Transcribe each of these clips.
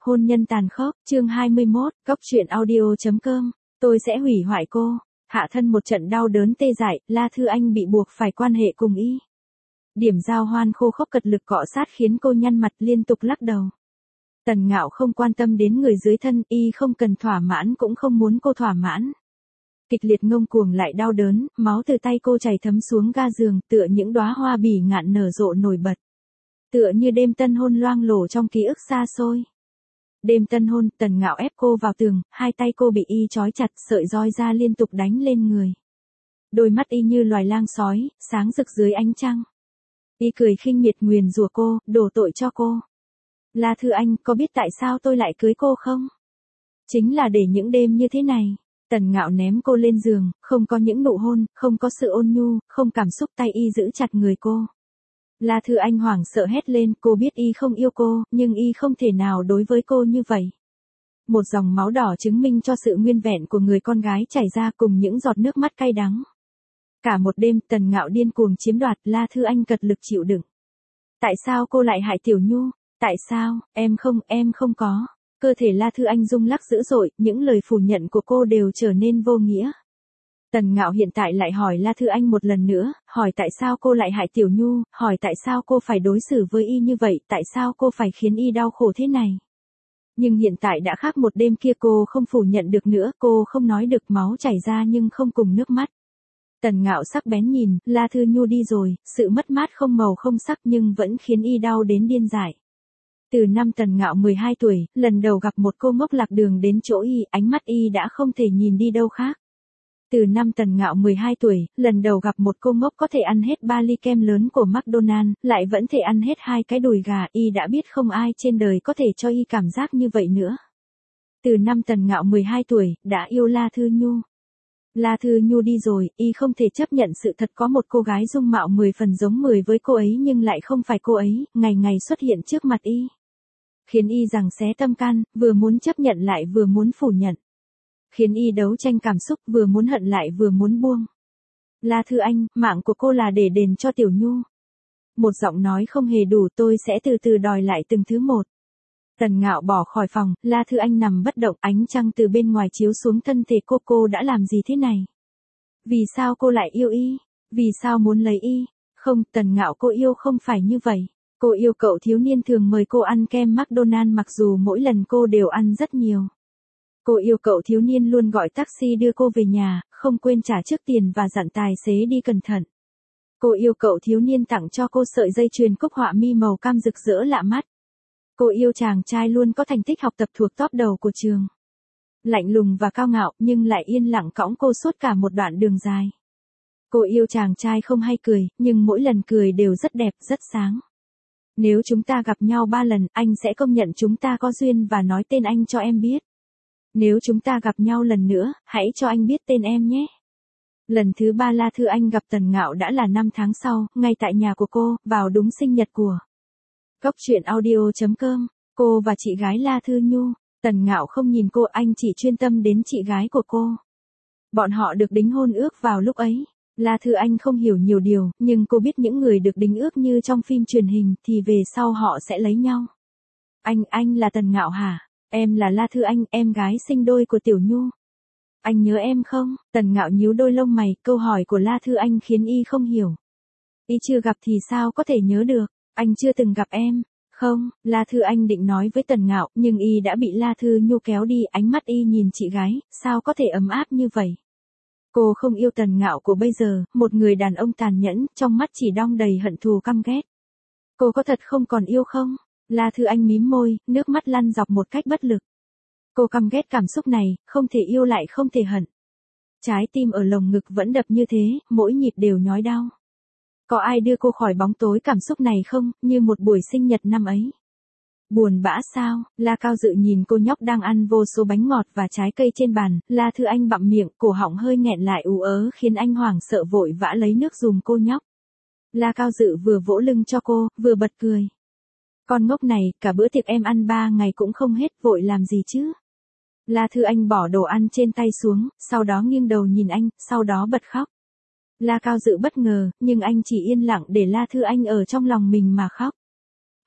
Hôn nhân tàn khốc, chương 21, Cóc truyện audio.com, tôi sẽ hủy hoại cô. Hạ thân một trận đau đớn tê dại, La Thư Anh bị buộc phải quan hệ cùng y. Điểm giao hoan khô khốc cật lực cọ sát khiến cô nhăn mặt liên tục lắc đầu. Tần Ngạo không quan tâm đến người dưới thân, y không cần thỏa mãn cũng không muốn cô thỏa mãn. Kịch liệt ngông cuồng lại đau đớn, máu từ tay cô chảy thấm xuống ga giường, tựa những đóa hoa bỉ ngạn nở rộ nổi bật. Tựa như đêm tân hôn loang lổ trong ký ức xa xôi. Đêm tân hôn, Tần Ngạo ép cô vào tường, hai tay cô bị y trói chặt, sợi roi da liên tục đánh lên người. Đôi mắt y như loài lang sói, sáng rực dưới ánh trăng. Y cười khinh miệt nguyền rủa cô, đổ tội cho cô. La Thư Anh, có biết tại sao tôi lại cưới cô không? Chính là để những đêm như thế này. Tần Ngạo ném cô lên giường, không có những nụ hôn, không có sự ôn nhu, không cảm xúc, tay y giữ chặt người cô. La Thư Anh hoảng sợ hét lên, cô biết y không yêu cô, nhưng y không thể nào đối với cô như vậy. Một dòng máu đỏ chứng minh cho sự nguyên vẹn của người con gái chảy ra cùng những giọt nước mắt cay đắng. Cả một đêm, Tần Ngạo điên cuồng chiếm đoạt, La Thư Anh cật lực chịu đựng. Tại sao cô lại hại Tiểu Nhu? Tại sao, em không có. Cơ thể La Thư Anh rung lắc dữ dội, những lời phủ nhận của cô đều trở nên vô nghĩa. Tần Ngạo hiện tại lại hỏi La Thư Anh một lần nữa, hỏi tại sao cô lại hại Tiểu Nhu, hỏi tại sao cô phải đối xử với y như vậy, tại sao cô phải khiến y đau khổ thế này. Nhưng hiện tại đã khác một đêm kia, cô không phủ nhận được nữa, cô không nói được, máu chảy ra nhưng không cùng nước mắt. Tần Ngạo sắc bén nhìn, La Thư Nhu đi rồi, sự mất mát không màu không sắc nhưng vẫn khiến y đau đến điên dại. Từ năm Tần Ngạo 12 tuổi, lần đầu gặp một cô ngốc lạc đường đến chỗ y, ánh mắt y đã không thể nhìn đi đâu khác. Từ năm Tần Ngạo 12 tuổi, lần đầu gặp một cô ngốc có thể ăn hết 3 ly kem lớn của McDonald's, lại vẫn thể ăn hết 2 cái đùi gà, y đã biết không ai trên đời có thể cho y cảm giác như vậy nữa. Từ năm Tần Ngạo 12 tuổi, đã yêu La Thư Nhu. La Thư Nhu đi rồi, y không thể chấp nhận sự thật có một cô gái dung mạo 10 phần giống 10 với cô ấy nhưng lại không phải cô ấy, ngày ngày xuất hiện trước mặt y. Khiến y giằng xé tâm can, vừa muốn chấp nhận lại vừa muốn phủ nhận. Khiến y đấu tranh cảm xúc, vừa muốn hận lại vừa muốn buông. La Thư Anh, mạng của cô là để đền cho Tiểu Nhu. Một giọng nói không hề đủ, tôi sẽ từ từ đòi lại từng thứ một. Tần Ngạo bỏ khỏi phòng, La Thư Anh nằm bất động, ánh trăng từ bên ngoài chiếu xuống thân thể cô đã làm gì thế này? Vì sao cô lại yêu y? Vì sao muốn lấy y? Không, Tần Ngạo, cô yêu không phải như vậy. Cô yêu cậu thiếu niên thường mời cô ăn kem McDonald's mặc dù mỗi lần cô đều ăn rất nhiều. Cô yêu cậu thiếu niên luôn gọi taxi đưa cô về nhà, không quên trả trước tiền và dặn tài xế đi cẩn thận. Cô yêu cậu thiếu niên tặng cho cô sợi dây chuyền cúc họa mi màu cam rực rỡ lạ mắt. Cô yêu chàng trai luôn có thành tích học tập thuộc top đầu của trường. Lạnh lùng và cao ngạo nhưng lại yên lặng cõng cô suốt cả một đoạn đường dài. Cô yêu chàng trai không hay cười, nhưng mỗi lần cười đều rất đẹp, rất sáng. Nếu chúng ta gặp nhau 3 lần, anh sẽ công nhận chúng ta có duyên và nói tên anh cho em biết. Nếu chúng ta gặp nhau lần nữa, hãy cho anh biết tên em nhé. Lần thứ 3 La Thư Anh gặp Tần Ngạo đã là 5 tháng sau, ngay tại nhà của cô, vào đúng sinh nhật của Cóc truyện audio.com, cô và chị gái La Thư Nhu. Tần Ngạo không nhìn cô, anh chỉ chuyên tâm đến chị gái của cô. Bọn họ được đính hôn ước vào lúc ấy. La Thư Anh không hiểu nhiều điều, nhưng cô biết những người được đính ước như trong phim truyền hình thì về sau họ sẽ lấy nhau. Anh là Tần Ngạo hả? Em là La Thư Anh, em gái sinh đôi của Tiểu Nhu. Anh nhớ em không? Tần Ngạo nhíu đôi lông mày, câu hỏi của La Thư Anh khiến y không hiểu. Y chưa gặp thì sao có thể nhớ được, anh chưa từng gặp em. Không, La Thư Anh định nói với Tần Ngạo, nhưng y đã bị La Thư Nhu kéo đi, ánh mắt y nhìn chị gái, sao có thể ấm áp như vậy. Cô không yêu Tần Ngạo của bây giờ, một người đàn ông tàn nhẫn, trong mắt chỉ đong đầy hận thù căm ghét. Cô có thật không còn yêu không? La Thư Anh mím môi, nước mắt lăn dọc một cách bất lực. Cô căm ghét cảm xúc này, không thể yêu lại không thể hận. Trái tim ở lồng ngực vẫn đập như thế, mỗi nhịp đều nhói đau. Có ai đưa cô khỏi bóng tối cảm xúc này không, như một buổi sinh nhật năm ấy? Buồn bã sao? La Cao Dự nhìn cô nhóc đang ăn vô số bánh ngọt và trái cây trên bàn, La Thư Anh bặm miệng, cổ họng hơi nghẹn lại ú ớ khiến anh hoảng sợ vội vã lấy nước giùm cô nhóc. La Cao Dự vừa vỗ lưng cho cô, vừa bật cười. Con ngốc này, cả bữa tiệc em ăn 3 ngày cũng không hết, vội làm gì chứ? La Thư Anh bỏ đồ ăn trên tay xuống, sau đó nghiêng đầu nhìn anh, sau đó bật khóc. La Cao Dự bất ngờ, nhưng anh chỉ yên lặng để La Thư Anh ở trong lòng mình mà khóc.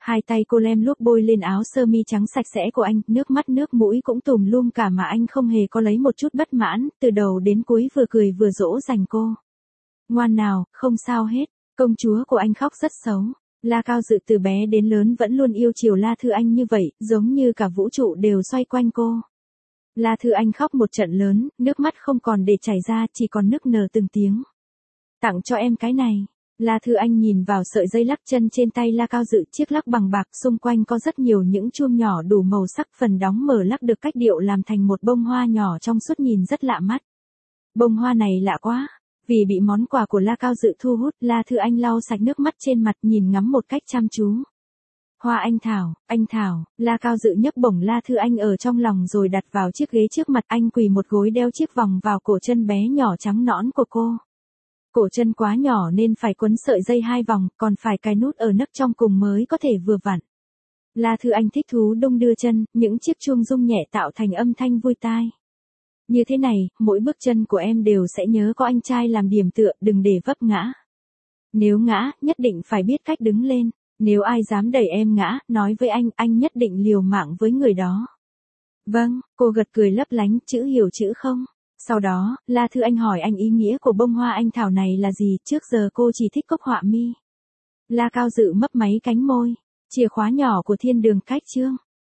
Hai tay cô lem luốc bôi lên áo sơ mi trắng sạch sẽ của anh, nước mắt nước mũi cũng tùm lum cả mà anh không hề có lấy một chút bất mãn, từ đầu đến cuối vừa cười vừa dỗ dành cô. Ngoan nào, không sao hết, công chúa của anh khóc rất xấu. La Cao Dự từ bé đến lớn vẫn luôn yêu chiều La Thư Anh như vậy, giống như cả vũ trụ đều xoay quanh cô. La Thư Anh khóc một trận lớn, nước mắt không còn để chảy ra, chỉ còn nức nở từng tiếng. Tặng cho em cái này. La Thư Anh nhìn vào sợi dây lắc chân trên tay La Cao Dự, chiếc lắc bằng bạc xung quanh có rất nhiều những chuông nhỏ đủ màu sắc, phần đóng mở lắc được cách điệu làm thành một bông hoa nhỏ trong suốt nhìn rất lạ mắt. Bông hoa này lạ quá. Vì bị món quà của La Cao Dự thu hút, La Thư Anh lau sạch nước mắt trên mặt nhìn ngắm một cách chăm chú. Hoa anh Thảo, La Cao Dự nhấc bổng La Thư Anh ở trong lòng rồi đặt vào chiếc ghế trước mặt, anh quỳ một gối đeo chiếc vòng vào cổ chân bé nhỏ trắng nõn của cô. Cổ chân quá nhỏ nên phải quấn sợi dây 2 vòng, còn phải cài nút ở nấc trong cùng mới có thể vừa vặn. La Thư Anh thích thú đung đưa chân, những chiếc chuông rung nhẹ tạo thành âm thanh vui tai. Như thế này, mỗi bước chân của em đều sẽ nhớ có anh trai làm điểm tựa, đừng để vấp ngã. Nếu ngã, nhất định phải biết cách đứng lên. Nếu ai dám đẩy em ngã, nói với anh nhất định liều mạng với người đó. Vâng, cô gật cười lấp lánh, chữ hiểu chữ không. Sau đó, La Thư Anh hỏi anh ý nghĩa của bông hoa anh Thảo này là gì, trước giờ cô chỉ thích cốc họa mi. La Cao Dự mấp máy cánh môi. Chìa khóa nhỏ của thiên đường cách chương.